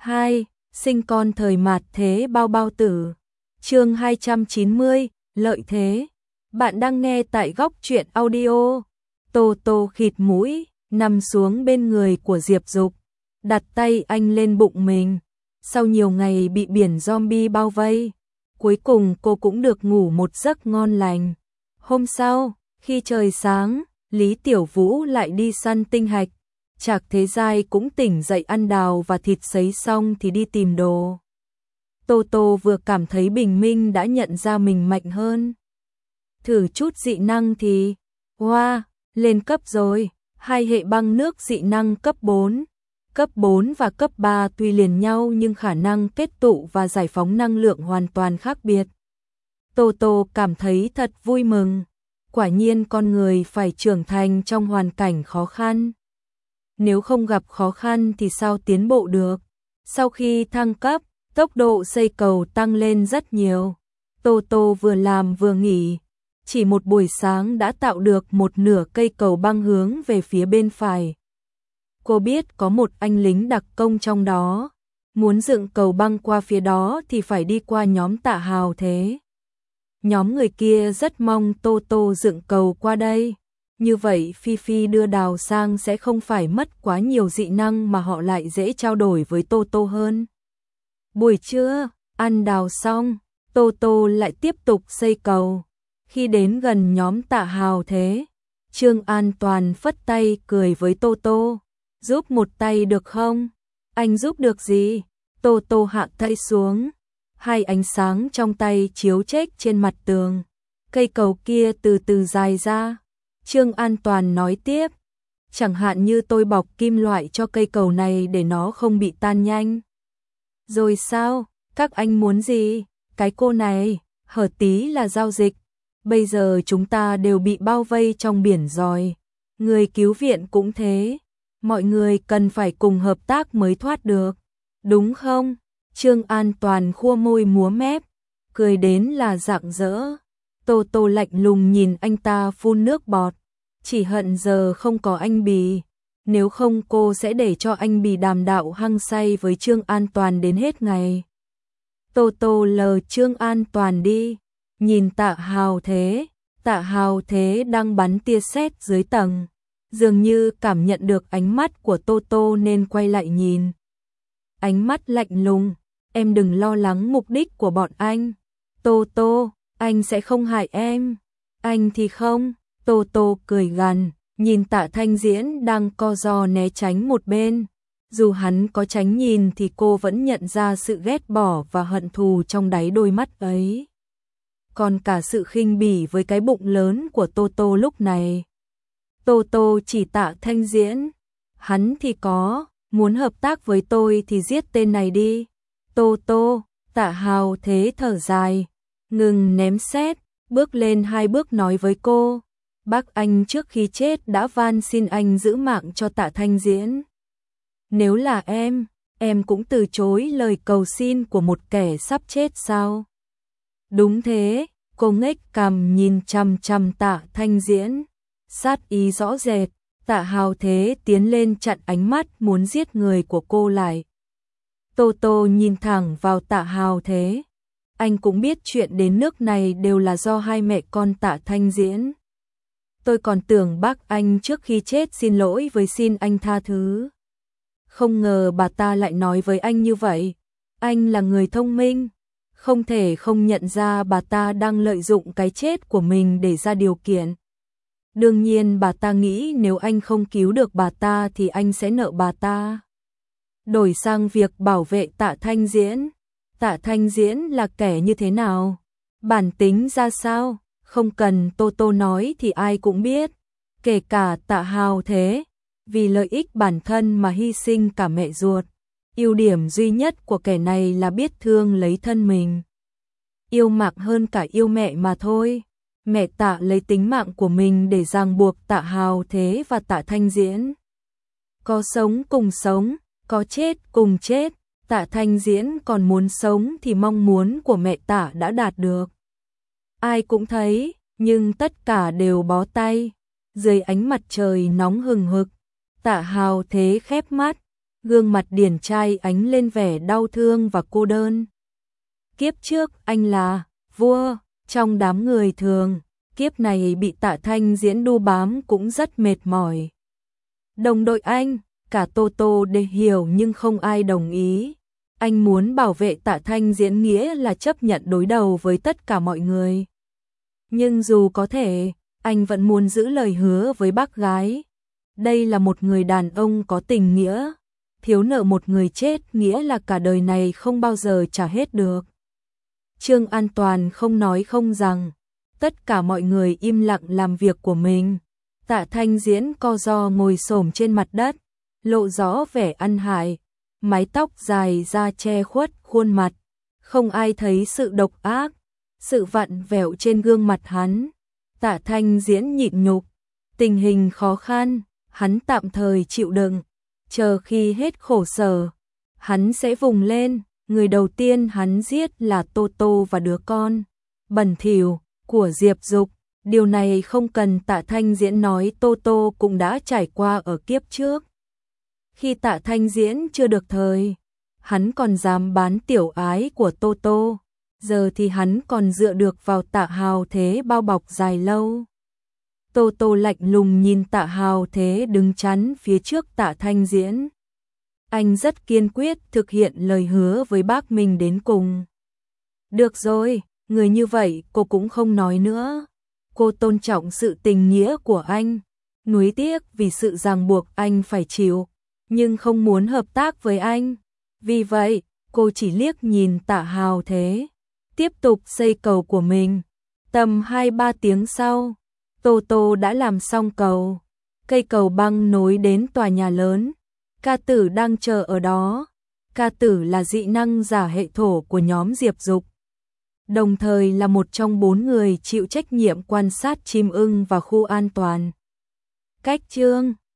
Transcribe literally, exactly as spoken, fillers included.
hai. Sinh con thời mạt thế bao bao tử. Chương hai trăm chín mươi, lợi thế. Bạn đang nghe tại Góc Truyện Audio. Tô Tô khịt mũi, nằm xuống bên người của Diệp Dục, đặt tay anh lên bụng mình. Sau nhiều ngày bị biển zombie bao vây, cuối cùng cô cũng được ngủ một giấc ngon lành. Hôm sau, khi trời sáng, Lý Tiểu Vũ lại đi săn tinh hạch. Trạc Thế Giai cũng tỉnh dậy ăn đào và thịt sấy xong thì đi tìm đồ. Tô Tô vừa cảm thấy bình minh đã nhận ra mình mạnh hơn. Thử chút dị năng thì, wow, lên cấp rồi, hai hệ băng nước dị năng cấp bốn. Cấp bốn và cấp ba tuy liền nhau nhưng khả năng kết tụ và giải phóng năng lượng hoàn toàn khác biệt. Tô Tô cảm thấy thật vui mừng. Quả nhiên con người phải trưởng thành trong hoàn cảnh khó khăn. Nếu không gặp khó khăn thì sao tiến bộ được? Sau khi thăng cấp, tốc độ xây cầu tăng lên rất nhiều. Tô Tô vừa làm vừa nghỉ, chỉ một buổi sáng đã tạo được một nửa cây cầu băng hướng về phía bên phải. Cô biết có một anh lính đặc công trong đó, muốn dựng cầu băng qua phía đó thì phải đi qua nhóm Tạ Hào Thế. Nhóm người kia rất mong Tô Tô dựng cầu qua đây. Như vậy Phi Phi đưa đào sang sẽ không phải mất quá nhiều dị năng mà họ lại dễ trao đổi với Tô Tô hơn. Buổi trưa, ăn đào xong, Tô Tô lại tiếp tục xây cầu. Khi đến gần nhóm Tạ Hào Thế, Trương An Toàn phất tay cười với Tô Tô. Giúp một tay được không? Anh giúp được gì? Tô Tô hạ tay xuống. Hai ánh sáng trong tay chiếu chếch trên mặt tường. Cây cầu kia từ từ dài ra. Trương An Toàn nói tiếp. Chẳng hạn như tôi bọc kim loại cho cây cầu này để nó không bị tan nhanh. Rồi sao? Các anh muốn gì? Cái cô này, hở tí là giao dịch. Bây giờ chúng ta đều bị bao vây trong biển rồi. Người cứu viện cũng thế. Mọi người cần phải cùng hợp tác mới thoát được. Đúng không? Trương An Toàn khua môi múa mép, cười đến là rạng rỡ. Tô Tô lạnh lùng nhìn anh ta phun nước bọt. Chỉ hận giờ không có anh Bì. Nếu không cô sẽ để cho anh Bì đàm đạo hăng say với Trương An Toàn đến hết ngày. Tô Tô lờ Trương An Toàn đi. Nhìn Tạ Hào Thế. Tạ Hào Thế đang bắn tia sét dưới tầng. Dường như cảm nhận được ánh mắt của Tô Tô nên quay lại nhìn. Ánh mắt lạnh lùng. Em đừng lo lắng mục đích của bọn anh. Tô Tô, anh sẽ không hại em. Anh thì không. Tô Tô cười gằn, nhìn Tạ Thanh Diễn đang co ro né tránh một bên. Dù hắn có tránh nhìn thì cô vẫn nhận ra sự ghét bỏ và hận thù trong đáy đôi mắt ấy. Còn cả sự khinh bỉ với cái bụng lớn của Tô Tô lúc này. Tô Tô chỉ Tạ Thanh Diễn. Hắn thì có, muốn hợp tác với tôi thì giết tên này đi. Tô Tô, Tạ Hào Thế thở dài, ngừng ném sét, bước lên hai bước nói với cô. Bác anh trước khi chết đã van xin anh giữ mạng cho Tạ Thanh Diễn. Nếu là em, em cũng từ chối lời cầu xin của một kẻ sắp chết sao? Đúng thế, cô ngếch cằm nhìn chằm chằm Tạ Thanh Diễn. Sát ý rõ rệt, Tạ Hào Thế tiến lên chặn ánh mắt muốn giết người của cô lại. Tô Tô nhìn thẳng vào Tạ Hào Thế. Anh cũng biết chuyện đến nước này đều là do hai mẹ con Tạ Thanh Diễn. Tôi còn tưởng bác anh trước khi chết xin lỗi với xin anh tha thứ. Không ngờ bà ta lại nói với anh như vậy. Anh là người thông minh, không thể không nhận ra bà ta đang lợi dụng cái chết của mình để ra điều kiện. Đương nhiên bà ta nghĩ nếu anh không cứu được bà ta thì anh sẽ nợ bà ta. Đổi sang việc bảo vệ Tạ Thanh Diễn. Tạ Thanh Diễn là kẻ như thế nào? Bản tính ra sao? Không cần Tô Tô nói thì ai cũng biết. Kể cả Tạ Hào Thế. Vì lợi ích bản thân mà hy sinh cả mẹ ruột. Ưu điểm duy nhất của kẻ này là biết thương lấy thân mình. Yêu mạng hơn cả yêu mẹ mà thôi. Mẹ Tạ lấy tính mạng của mình để ràng buộc Tạ Hào Thế và Tạ Thanh Diễn. Có sống cùng sống, có chết cùng chết. Tạ Thanh Diễn còn muốn sống thì mong muốn của mẹ Tạ đã đạt được. Ai cũng thấy, nhưng tất cả đều bó tay. Dưới ánh mặt trời nóng hừng hực, Tạ Hào Thế khép mắt, Gương mặt điển trai ánh lên vẻ đau thương và cô đơn. Kiếp trước anh là vua trong đám người thường, kiếp này bị Tạ Thanh Diễn đu bám cũng rất mệt mỏi. Đồng đội anh, cả Tô Tô đều hiểu nhưng không ai đồng ý. Anh muốn bảo vệ Tạ Thanh Diễn nghĩa là chấp nhận đối đầu với tất cả mọi người. Nhưng dù có thể, anh vẫn muốn giữ lời hứa với bác gái. Đây là một người đàn ông có tình nghĩa. Thiếu nợ một người chết nghĩa là cả đời này không bao giờ trả hết được. Trương An Toàn không nói không rằng. Tất cả mọi người im lặng làm việc của mình. Tạ Thanh Diễn co ro ngồi xổm trên mặt đất, lộ rõ vẻ ăn hại. Mái tóc dài ra che khuất khuôn mặt. Không ai thấy sự độc ác, sự vặn vẹo trên gương mặt hắn. Tạ Thanh Diễn nhịn nhục. Tình hình khó khăn, hắn tạm thời chịu đựng. Chờ khi hết khổ sở, hắn sẽ vùng lên. Người đầu tiên hắn giết là Tô Tô và đứa con bẩn thỉu của Diệp Dục. Điều này không cần Tạ Thanh Diễn nói, Tô Tô cũng đã trải qua ở kiếp trước. Khi Tạ Thanh Diễn chưa được thời, hắn còn dám bán tiểu ái của Tô Tô. Giờ thì hắn còn dựa được vào Tạ Hào Thế bao bọc dài lâu. Tô Tô lạnh lùng nhìn Tạ Hào Thế đứng chắn phía trước Tạ Thanh Diễn. Anh rất kiên quyết thực hiện lời hứa với bác mình đến cùng. Được rồi, người như vậy cô cũng không nói nữa. Cô tôn trọng sự tình nghĩa của anh, nuối tiếc vì sự ràng buộc anh phải chịu, nhưng không muốn hợp tác với anh. Vì vậy, cô chỉ liếc nhìn Tạ Hào Thế, tiếp tục xây cầu của mình. Tầm hai ba tiếng sau, Tô Tô đã làm xong cầu. Cây cầu băng nối đến tòa nhà lớn. Ca Tử đang chờ ở đó. Ca Tử là dị năng giả hệ thổ của nhóm Diệp Dục, đồng thời là một trong bốn người chịu trách nhiệm quan sát chim ưng và khu an toàn. Cách chương